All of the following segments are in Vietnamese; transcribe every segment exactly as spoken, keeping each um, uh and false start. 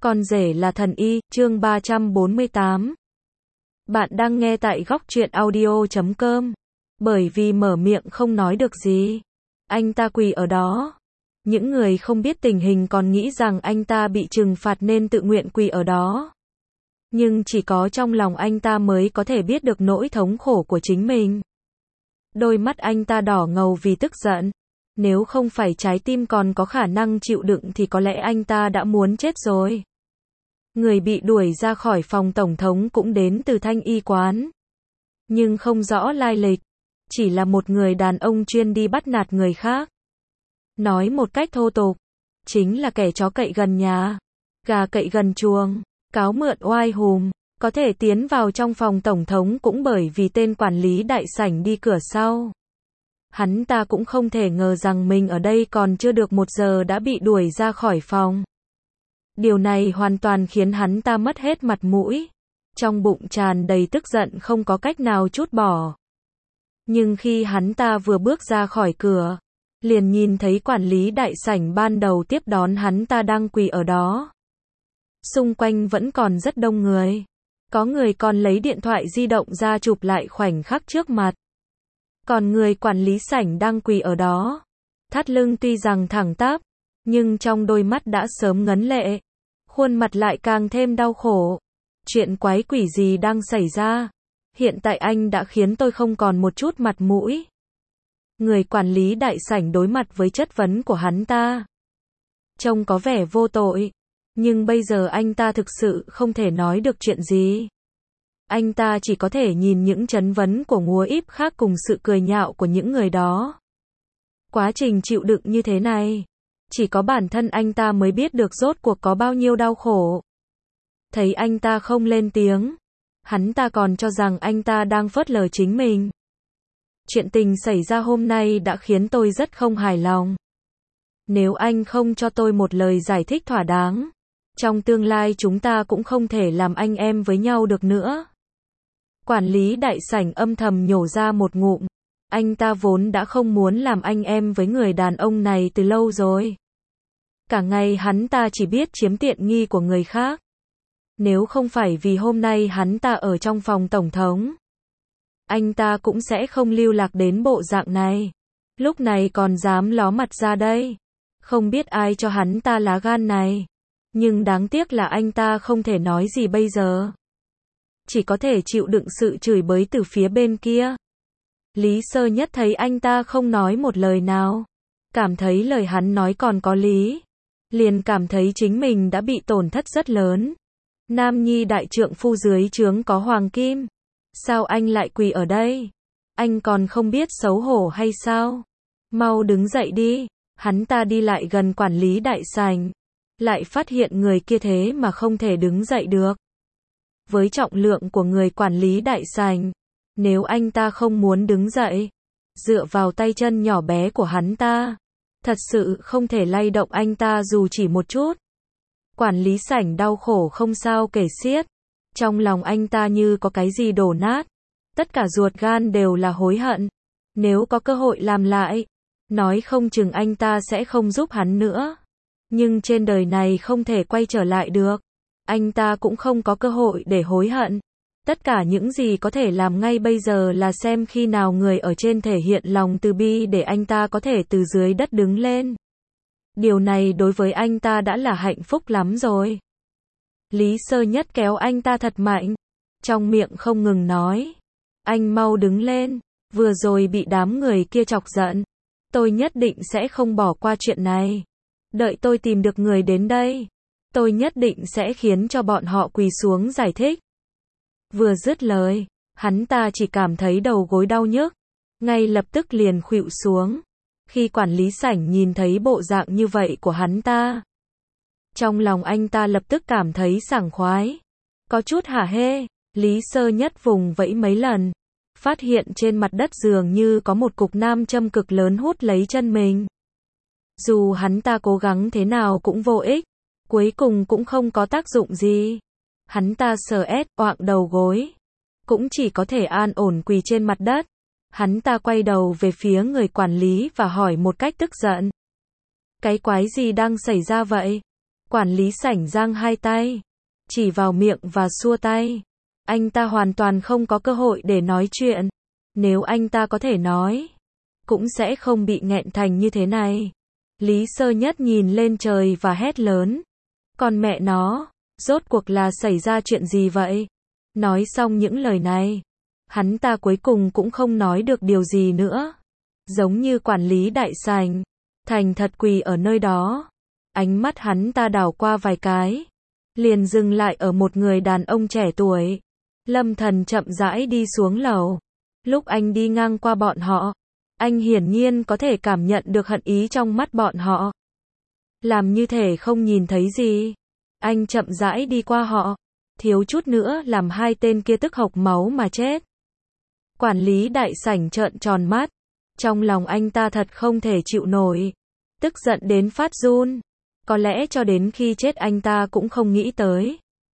Con rể là thần y, chương ba trăm bốn mươi tám. Bạn đang nghe tại góc truyện audio chấm com. Bởi vì mở miệng không nói được gì, anh ta quỳ ở đó. Những người không biết tình hình còn nghĩ rằng anh ta bị trừng phạt nên tự nguyện quỳ ở đó. Nhưng chỉ có trong lòng anh ta mới có thể biết được nỗi thống khổ của chính mình. Đôi mắt anh ta đỏ ngầu vì tức giận. Nếu không phải trái tim còn có khả năng chịu đựng thì có lẽ anh ta đã muốn chết rồi. Người bị đuổi ra khỏi phòng tổng thống cũng đến từ Thanh y quán. Nhưng không rõ lai lịch. Chỉ là một người đàn ông chuyên đi bắt nạt người khác. Nói một cách thô tục, chính là kẻ chó cậy gần nhà, gà cậy gần chuồng, cáo mượn oai hùm. Có thể tiến vào trong phòng tổng thống cũng bởi vì tên quản lý đại sảnh đi cửa sau. Hắn ta cũng không thể ngờ rằng mình ở đây còn chưa được một giờ đã bị đuổi ra khỏi phòng. Điều này hoàn toàn khiến hắn ta mất hết mặt mũi. Trong bụng tràn đầy tức giận không có cách nào trút bỏ. Nhưng khi hắn ta vừa bước ra khỏi cửa, liền nhìn thấy quản lý đại sảnh ban đầu tiếp đón hắn ta đang quỳ ở đó. Xung quanh vẫn còn rất đông người. Có người còn lấy điện thoại di động ra chụp lại khoảnh khắc trước mặt. Còn người quản lý sảnh đang quỳ ở đó, thắt lưng tuy rằng thẳng tắp, nhưng trong đôi mắt đã sớm ngấn lệ. Khuôn mặt lại càng thêm đau khổ. Chuyện quái quỷ gì đang xảy ra? Hiện tại anh đã khiến tôi không còn một chút mặt mũi. Người quản lý đại sảnh đối mặt với chất vấn của hắn ta. Trông có vẻ vô tội. Nhưng bây giờ anh ta thực sự không thể nói được chuyện gì. Anh ta chỉ có thể nhìn những chất vấn của Ngúa Íp khác cùng sự cười nhạo của những người đó. Quá trình chịu đựng như thế này, chỉ có bản thân anh ta mới biết được rốt cuộc có bao nhiêu đau khổ. Thấy anh ta không lên tiếng, hắn ta còn cho rằng anh ta đang phớt lờ chính mình. Chuyện tình xảy ra hôm nay đã khiến tôi rất không hài lòng. Nếu anh không cho tôi một lời giải thích thỏa đáng, trong tương lai chúng ta cũng không thể làm anh em với nhau được nữa. Quản lý đại sảnh âm thầm nhổ ra một ngụm. Anh ta vốn đã không muốn làm anh em với người đàn ông này từ lâu rồi. Cả ngày hắn ta chỉ biết chiếm tiện nghi của người khác. Nếu không phải vì hôm nay hắn ta ở trong phòng tổng thống, anh ta cũng sẽ không lưu lạc đến bộ dạng này. Lúc này còn dám ló mặt ra đây. Không biết ai cho hắn ta lá gan này. Nhưng đáng tiếc là anh ta không thể nói gì bây giờ. Chỉ có thể chịu đựng sự chửi bới từ phía bên kia. Lý Sơ Nhất thấy anh ta không nói một lời nào, cảm thấy lời hắn nói còn có lý, liền cảm thấy chính mình đã bị tổn thất rất lớn. Nam nhi đại trượng phu dưới trướng có hoàng kim, sao anh lại quỳ ở đây? Anh còn không biết xấu hổ hay sao? Mau đứng dậy đi. Hắn ta đi lại gần quản lý đại sảnh, lại phát hiện người kia thế mà không thể đứng dậy được. Với trọng lượng của người quản lý đại sảnh, nếu anh ta không muốn đứng dậy, dựa vào tay chân nhỏ bé của hắn ta, thật sự không thể lay động anh ta dù chỉ một chút. Quản lý sảnh đau khổ không sao kể xiết. Trong lòng anh ta như có cái gì đổ nát. Tất cả ruột gan đều là hối hận. Nếu có cơ hội làm lại, nói không chừng anh ta sẽ không giúp hắn nữa. Nhưng trên đời này không thể quay trở lại được. Anh ta cũng không có cơ hội để hối hận. Tất cả những gì có thể làm ngay bây giờ là xem khi nào người ở trên thể hiện lòng từ bi để anh ta có thể từ dưới đất đứng lên. Điều này đối với anh ta đã là hạnh phúc lắm rồi. Lý Sơ Nhất kéo anh ta thật mạnh, trong miệng không ngừng nói. Anh mau đứng lên, vừa rồi bị đám người kia chọc giận. Tôi nhất định sẽ không bỏ qua chuyện này. Đợi tôi tìm được người đến đây, tôi nhất định sẽ khiến cho bọn họ quỳ xuống giải thích. Vừa dứt lời, hắn ta chỉ cảm thấy đầu gối đau nhức, ngay lập tức liền khuỵu xuống. Khi quản lý sảnh nhìn thấy bộ dạng như vậy của hắn ta, trong lòng anh ta lập tức cảm thấy sảng khoái. Có chút hả hê. Lý Sơ Nhất vùng vẫy mấy lần, phát hiện trên mặt đất dường như có một cục nam châm cực lớn hút lấy chân mình. Dù hắn ta cố gắng thế nào cũng vô ích, cuối cùng cũng không có tác dụng gì. Hắn ta sờ ét, oạng đầu gối, cũng chỉ có thể an ổn quỳ trên mặt đất. Hắn ta quay đầu về phía người quản lý và hỏi một cách tức giận. Cái quái gì đang xảy ra vậy? Quản lý sảnh giang hai tay, chỉ vào miệng và xua tay. Anh ta hoàn toàn không có cơ hội để nói chuyện. Nếu anh ta có thể nói, cũng sẽ không bị nghẹn thành như thế này. Lý Sơ Nhất nhìn lên trời và hét lớn. Còn mẹ nó, rốt cuộc là xảy ra chuyện gì vậy? Nói xong những lời này, hắn ta cuối cùng cũng không nói được điều gì nữa. Giống như quản lý đại sảnh, thành thật quỳ ở nơi đó. Ánh mắt hắn ta đảo qua vài cái, liền dừng lại ở một người đàn ông trẻ tuổi. Lâm Thần chậm rãi đi xuống lầu. Lúc anh đi ngang qua bọn họ, anh hiển nhiên có thể cảm nhận được hận ý trong mắt bọn họ. Làm như thể không nhìn thấy gì. Anh chậm rãi đi qua họ, thiếu chút nữa làm hai tên kia tức hộc máu mà chết. Quản lý đại sảnh trợn tròn mắt. Trong lòng anh ta thật không thể chịu nổi. Tức giận đến phát run. Có lẽ cho đến khi chết anh ta cũng không nghĩ tới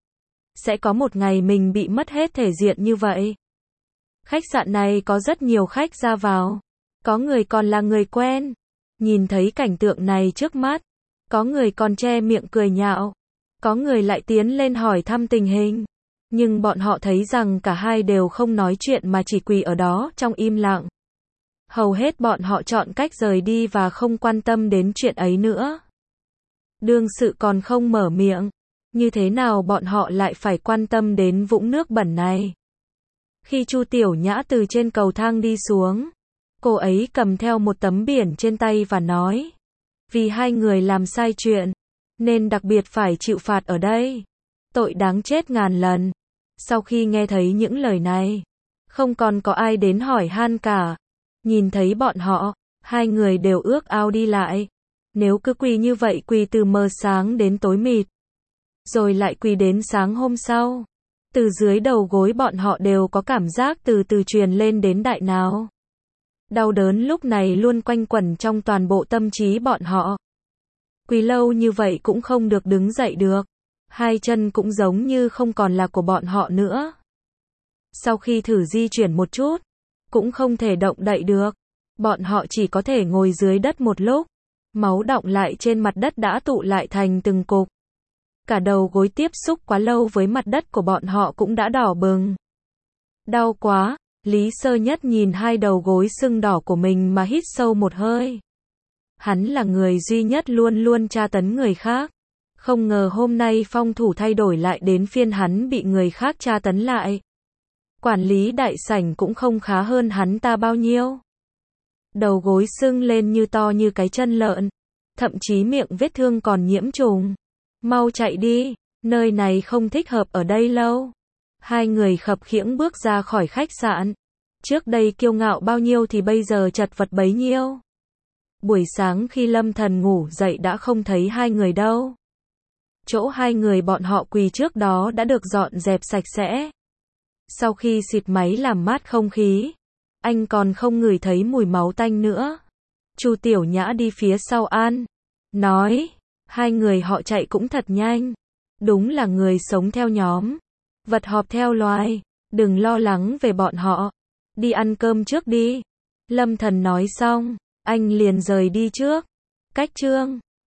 sẽ có một ngày mình bị mất hết thể diện như vậy. Khách sạn này có rất nhiều khách ra vào. Có người còn là người quen. Nhìn thấy cảnh tượng này trước mắt, có người còn che miệng cười nhạo. Có người lại tiến lên hỏi thăm tình hình. Nhưng bọn họ thấy rằng cả hai đều không nói chuyện mà chỉ quỳ ở đó trong im lặng. Hầu hết bọn họ chọn cách rời đi và không quan tâm đến chuyện ấy nữa. Đương sự còn không mở miệng, như thế nào bọn họ lại phải quan tâm đến vũng nước bẩn này? Khi Chu Tiểu Nhã từ trên cầu thang đi xuống, cô ấy cầm theo một tấm biển trên tay và nói, vì hai người làm sai chuyện, nên đặc biệt phải chịu phạt ở đây. Tội đáng chết ngàn lần. Sau khi nghe thấy những lời này, không còn có ai đến hỏi han cả. Nhìn thấy bọn họ, hai người đều ước ao đi lại. Nếu cứ quỳ như vậy quỳ từ mờ sáng đến tối mịt, rồi lại quỳ đến sáng hôm sau, từ dưới đầu gối bọn họ đều có cảm giác từ từ truyền lên đến đại não. Đau đớn lúc này luôn quanh quẩn trong toàn bộ tâm trí bọn họ. Quỳ lâu như vậy cũng không được đứng dậy được. Hai chân cũng giống như không còn là của bọn họ nữa. Sau khi thử di chuyển một chút, cũng không thể động đậy được. Bọn họ chỉ có thể ngồi dưới đất một lúc. Máu đọng lại trên mặt đất đã tụ lại thành từng cục. Cả đầu gối tiếp xúc quá lâu với mặt đất của bọn họ cũng đã đỏ bừng. Đau quá, Lý Sơ Nhất nhìn hai đầu gối sưng đỏ của mình mà hít sâu một hơi. Hắn là người duy nhất luôn luôn tra tấn người khác. Không ngờ hôm nay phong thủ thay đổi lại đến phiên hắn bị người khác tra tấn lại. Quản lý đại sảnh cũng không khá hơn hắn ta bao nhiêu. Đầu gối sưng lên như to như cái chân lợn. Thậm chí miệng vết thương còn nhiễm trùng. Mau chạy đi, nơi này không thích hợp ở đây lâu. Hai người khập khiễng bước ra khỏi khách sạn. Trước đây kiêu ngạo bao nhiêu thì bây giờ chật vật bấy nhiêu. Buổi sáng khi Lâm Thần ngủ dậy đã không thấy hai người đâu. Chỗ hai người bọn họ quỳ trước đó đã được dọn dẹp sạch sẽ. Sau khi xịt máy làm mát không khí, anh còn không ngửi thấy mùi máu tanh nữa. Chu Tiểu Nhã đi phía sau An, nói, hai người họ chạy cũng thật nhanh. Đúng là người sống theo nhóm, vật họp theo loài. Đừng lo lắng về bọn họ. Đi ăn cơm trước đi. Lâm Thần nói xong, anh liền rời đi trước. Cách chương